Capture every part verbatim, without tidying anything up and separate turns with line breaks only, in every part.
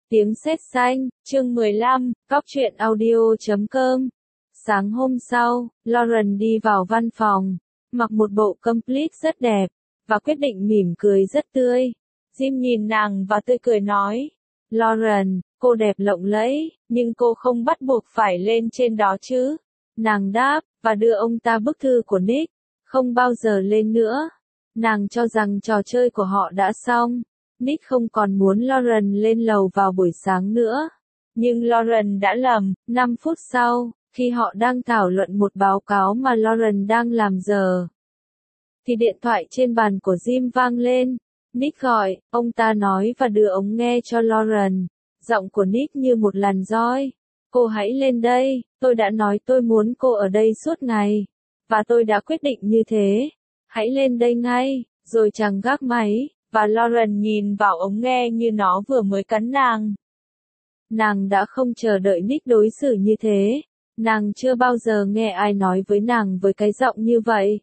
Tiếng sét xanh, chương mười lăm, góc truyện audio chấm com. Sáng hôm sau, Lauren đi vào văn phòng, mặc một bộ complete rất đẹp, và quyết định mỉm cười rất tươi. Jim nhìn nàng và tươi cười nói, Lauren, cô đẹp lộng lẫy, nhưng cô không bắt buộc phải lên trên đó chứ. Nàng đáp, và đưa ông ta bức thư của Nick, không bao giờ lên nữa. Nàng cho rằng trò chơi của họ đã xong. Nick không còn muốn Lauren lên lầu vào buổi sáng nữa. Nhưng Lauren đã lầm, năm phút sau, khi họ đang thảo luận một báo cáo mà Lauren đang làm giờ, thì điện thoại trên bàn của Jim vang lên. Nick gọi, ông ta nói và đưa ống nghe cho Lauren. Giọng của Nick như một làn roi. Cô hãy lên đây, tôi đã nói tôi muốn cô ở đây suốt ngày. Và tôi đã quyết định như thế. Hãy lên đây ngay, rồi chàng gác máy. Và Lauren nhìn vào ống nghe như nó vừa mới cắn nàng. Nàng đã không chờ đợi Nick đối xử như thế. Nàng chưa bao giờ nghe ai nói với nàng với cái giọng như vậy.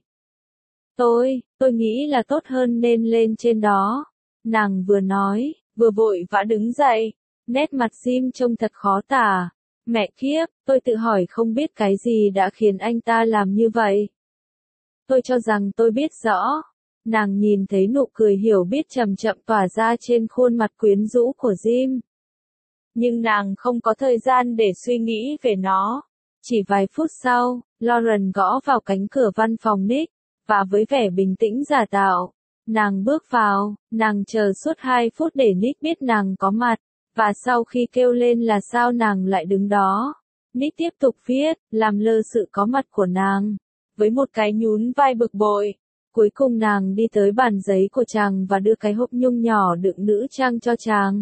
Tôi, tôi nghĩ là tốt hơn nên lên trên đó. Nàng vừa nói, vừa vội vã đứng dậy. Nét mặt Jim trông thật khó tả. Mẹ kiếp, tôi tự hỏi không biết cái gì đã khiến anh ta làm như vậy. Tôi cho rằng tôi biết rõ. Nàng nhìn thấy nụ cười hiểu biết chậm chậm tỏa ra trên khuôn mặt quyến rũ của Jim. Nhưng nàng không có thời gian để suy nghĩ về nó. Chỉ vài phút sau, Lauren gõ vào cánh cửa văn phòng Nick, và với vẻ bình tĩnh giả tạo, nàng bước vào, nàng chờ suốt hai phút để Nick biết nàng có mặt, và sau khi kêu lên là sao nàng lại đứng đó. Nick tiếp tục viết, làm lơ sự có mặt của nàng, với một cái nhún vai bực bội. Cuối cùng nàng đi tới bàn giấy của chàng và đưa cái hộp nhung nhỏ đựng nữ trang cho chàng.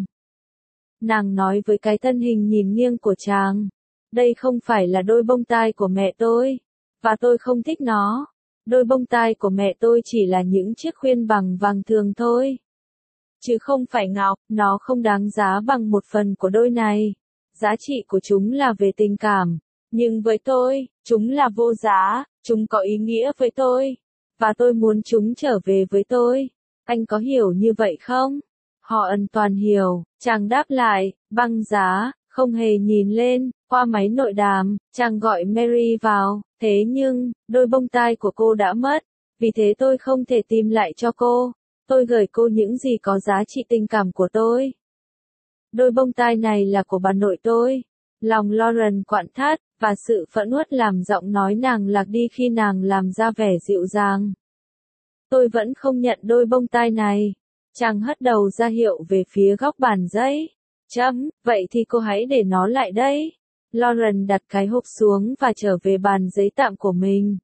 Nàng nói với cái thân hình nhìn nghiêng của chàng, đây không phải là đôi bông tai của mẹ tôi, và tôi không thích nó. Đôi bông tai của mẹ tôi chỉ là những chiếc khuyên bằng vàng thường thôi, chứ không phải ngọc, nó không đáng giá bằng một phần của đôi này. Giá trị của chúng là về tình cảm, nhưng với tôi, chúng là vô giá, chúng có ý nghĩa với tôi. Và tôi muốn chúng trở về với tôi. Anh có hiểu như vậy không? Họ ẩn toàn hiểu. Chàng đáp lại, băng giá, không hề nhìn lên. Qua máy nội đàm, chàng gọi Mary vào. Thế nhưng, đôi bông tai của cô đã mất. Vì thế tôi không thể tìm lại cho cô. Tôi gửi cô những gì có giá trị tình cảm của tôi. Đôi bông tai này là của bà nội tôi. Lòng Lauren quặn thắt, và sự phẫn uất làm giọng nói nàng lạc đi khi nàng làm ra vẻ dịu dàng. Tôi vẫn không nhận đôi bông tai này. Chàng hất đầu ra hiệu về phía góc bàn giấy. Chấm, vậy thì cô hãy để nó lại đây. Lauren đặt cái hộp xuống và trở về bàn giấy tạm của mình.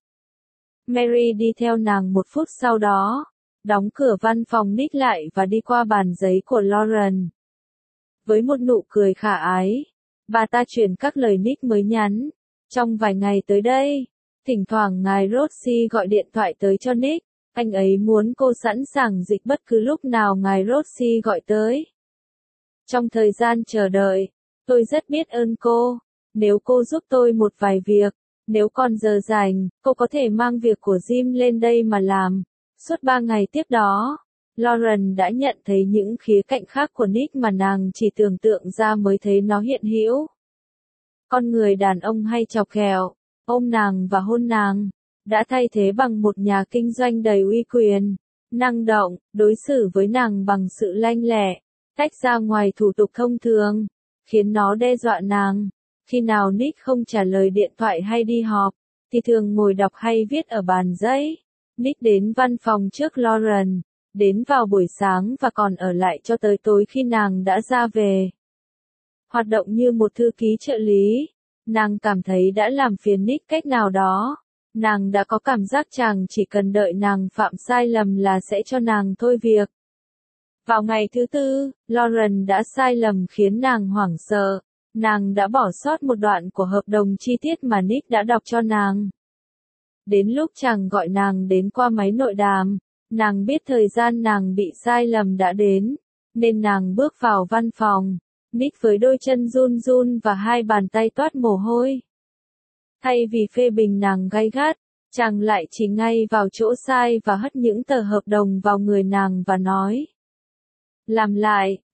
Mary đi theo nàng một phút sau đó, đóng cửa văn phòng Nick lại và đi qua bàn giấy của Lauren. Với một nụ cười khả ái, bà ta truyền các lời Nick mới nhắn. Trong vài ngày tới đây, thỉnh thoảng ngài Rossi gọi điện thoại tới cho Nick. Anh ấy muốn cô sẵn sàng dịch bất cứ lúc nào ngài Rossi gọi tới. Trong thời gian chờ đợi, tôi rất biết ơn cô. Nếu cô giúp tôi một vài việc, nếu còn giờ rảnh, cô có thể mang việc của Jim lên đây mà làm. Suốt ba ngày tiếp đó, Lauren đã nhận thấy những khía cạnh khác của Nick mà nàng chỉ tưởng tượng ra mới thấy nó hiện hữu. Con người đàn ông hay chọc ghẹo, ôm nàng và hôn nàng, đã thay thế bằng một nhà kinh doanh đầy uy quyền, năng động, đối xử với nàng bằng sự lanh lẹ, tách ra ngoài thủ tục thông thường, khiến nó đe dọa nàng. Khi nào Nick không trả lời điện thoại hay đi họp, thì thường ngồi đọc hay viết ở bàn giấy. Nick đến văn phòng trước Lauren, đến vào buổi sáng và còn ở lại cho tới tối khi nàng đã ra về. Hoạt động như một thư ký trợ lý, nàng cảm thấy đã làm phiền Nick cách nào đó. Nàng đã có cảm giác chàng chỉ cần đợi nàng phạm sai lầm là sẽ cho nàng thôi việc. Vào ngày thứ tư, Lauren đã sai lầm khiến nàng hoảng sợ. Nàng đã bỏ sót một đoạn của hợp đồng chi tiết mà Nick đã đọc cho nàng. Đến lúc chàng gọi nàng đến qua máy nội đàm, nàng biết thời gian nàng bị sai lầm đã đến, nên nàng bước vào văn phòng. Nick với đôi chân run run và hai bàn tay toát mồ hôi. Thay vì phê bình nàng gay gắt, chàng lại chỉ ngay vào chỗ sai và hất những tờ hợp đồng vào người nàng và nói. Làm lại,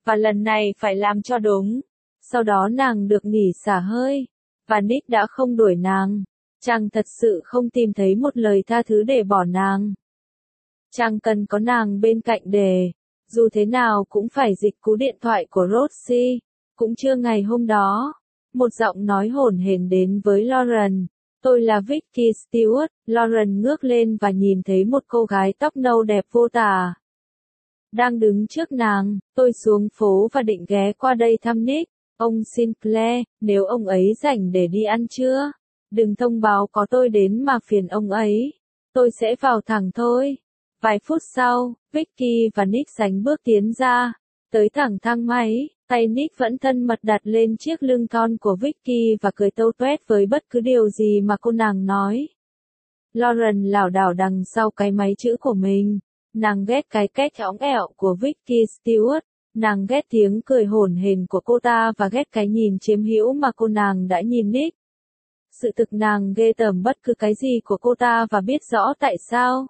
và lần này phải làm cho đúng. Sau đó nàng được nghỉ xả hơi, và Nick đã không đuổi nàng. Chàng thật sự không tìm thấy một lời tha thứ để bỏ nàng. Chàng cần có nàng bên cạnh để, dù thế nào cũng phải dịch cú điện thoại của Rosie. Cũng trưa ngày hôm đó, một giọng nói hổn hển đến với Lauren. Tôi là Vicky Stewart. Lauren ngước lên và nhìn thấy một cô gái tóc nâu đẹp vô tả đang đứng trước nàng. Tôi xuống phố và định ghé qua đây thăm Nick. Ông Sinclair, nếu ông ấy rảnh để đi ăn trưa, đừng thông báo có tôi đến mà phiền ông ấy. Tôi sẽ vào thẳng thôi. Vài phút sau, Vicky và Nick sánh bước tiến ra, tới thẳng thang máy. Tay Nick vẫn thân mật đặt lên chiếc lưng thon của Vicky và cười tâu tuét với bất cứ điều gì mà cô nàng nói. Lauren lảo đảo đằng sau cái máy chữ của mình. Nàng ghét cái cách óng ẻo của Vicky Stewart. Nàng ghét tiếng cười hổn hển của cô ta và ghét cái nhìn chiếm hữu mà cô nàng đã nhìn Nick. Sự thực nàng ghê tởm bất cứ cái gì của cô ta và biết rõ tại sao.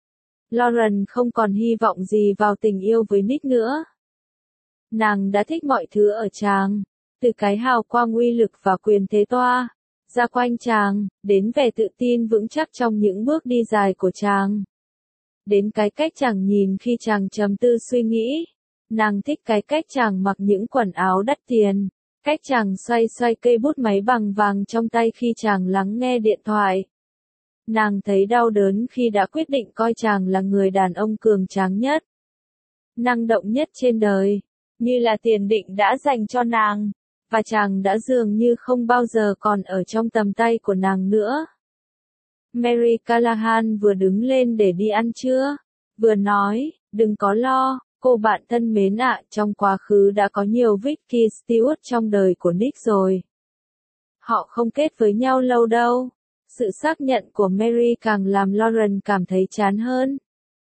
Lauren không còn hy vọng gì vào tình yêu với Nick nữa. Nàng đã thích mọi thứ ở chàng, từ cái hào quang uy lực và quyền thế toa ra quanh chàng, đến vẻ tự tin vững chắc trong những bước đi dài của chàng, đến cái cách chàng nhìn khi chàng trầm tư suy nghĩ. Nàng thích cái cách chàng mặc những quần áo đắt tiền, cách chàng xoay xoay cây bút máy bằng vàng trong tay khi chàng lắng nghe điện thoại. Nàng thấy đau đớn khi đã quyết định coi chàng là người đàn ông cường tráng nhất, năng động nhất trên đời, như là tiền định đã dành cho nàng, và chàng đã dường như không bao giờ còn ở trong tầm tay của nàng nữa. Mary Callahan vừa đứng lên để đi ăn trưa, vừa nói, đừng có lo, cô bạn thân mến ạ, trong quá khứ đã có nhiều Vicky Stewart trong đời của Nick rồi. Họ không kết với nhau lâu đâu. Sự xác nhận của Mary càng làm Lauren cảm thấy chán hơn.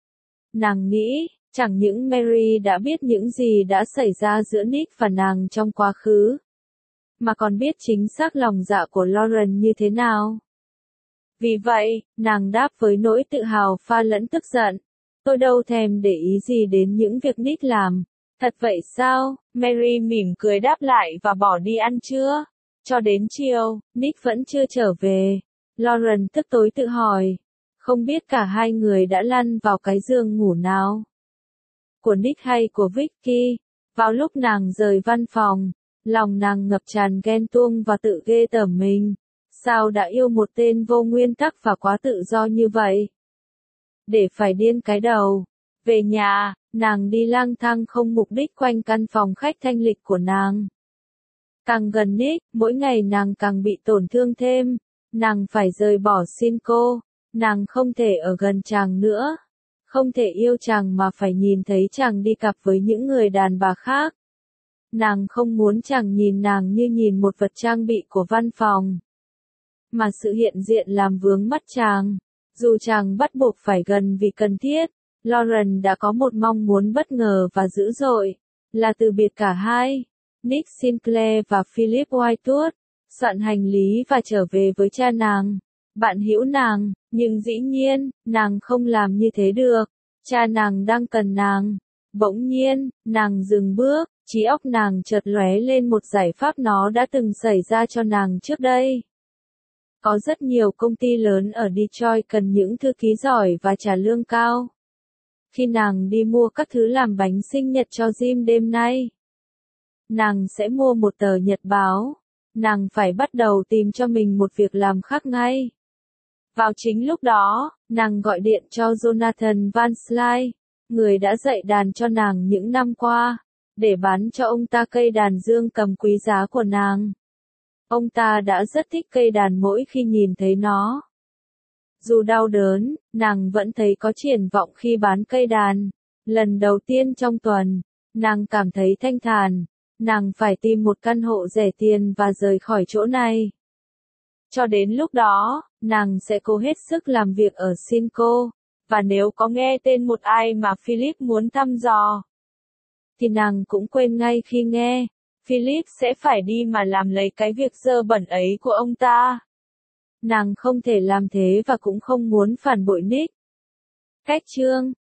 Nàng nghĩ, chẳng những Mary đã biết những gì đã xảy ra giữa Nick và nàng trong quá khứ, mà còn biết chính xác lòng dạ của Lauren như thế nào. Vì vậy, nàng đáp với nỗi tự hào pha lẫn tức giận. Tôi đâu thèm để ý gì đến những việc Nick làm. Thật vậy sao? Mary mỉm cười đáp lại và bỏ đi ăn trưa. Cho đến chiều, Nick vẫn chưa trở về. Lauren tức tối tự hỏi, không biết cả hai người đã lăn vào cái giường ngủ nào, của Nick hay của Vicky. Vào lúc nàng rời văn phòng, lòng nàng ngập tràn ghen tuông và tự ghê tởm mình. Sao đã yêu một tên vô nguyên tắc và quá tự do như vậy? Để phải điên cái đầu. Về nhà, nàng đi lang thang không mục đích quanh căn phòng khách thanh lịch của nàng. Càng gần Nick, mỗi ngày nàng càng bị tổn thương thêm. Nàng phải rời bỏ Cinco. Nàng không thể ở gần chàng nữa. Không thể yêu chàng mà phải nhìn thấy chàng đi cặp với những người đàn bà khác. Nàng không muốn chàng nhìn nàng như nhìn một vật trang bị của văn phòng, mà sự hiện diện làm vướng mắt chàng. Dù chàng bắt buộc phải gần vì cần thiết, Lauren đã có một mong muốn bất ngờ và dữ dội, là từ biệt cả hai. Nick Sinclair và Philip Whitewood, soạn hành lý và trở về với cha nàng, bạn hữu nàng, nhưng dĩ nhiên, nàng không làm như thế được. Cha nàng đang cần nàng. Bỗng nhiên, nàng dừng bước, trí óc nàng chợt lóe lên một giải pháp nó đã từng xảy ra cho nàng trước đây. Có rất nhiều công ty lớn ở Detroit cần những thư ký giỏi và trả lương cao. Khi nàng đi mua các thứ làm bánh sinh nhật cho Jim đêm nay, nàng sẽ mua một tờ nhật báo. Nàng phải bắt đầu tìm cho mình một việc làm khác ngay. Vào chính lúc đó, nàng gọi điện cho Jonathan Van Sly, người đã dạy đàn cho nàng những năm qua, để bán cho ông ta cây đàn dương cầm quý giá của nàng. Ông ta đã rất thích cây đàn mỗi khi nhìn thấy nó. Dù đau đớn, nàng vẫn thấy có triển vọng khi bán cây đàn. Lần đầu tiên trong tuần, nàng cảm thấy thanh thản. Nàng phải tìm một căn hộ rẻ tiền và rời khỏi chỗ này. Cho đến lúc đó, nàng sẽ cố hết sức làm việc ở Cinco, và nếu có nghe tên một ai mà Philip muốn thăm dò, thì nàng cũng quên ngay khi nghe. Philip sẽ phải đi mà làm lấy cái việc dơ bẩn ấy của ông ta. Nàng không thể làm thế và cũng không muốn phản bội Nick. Cách chương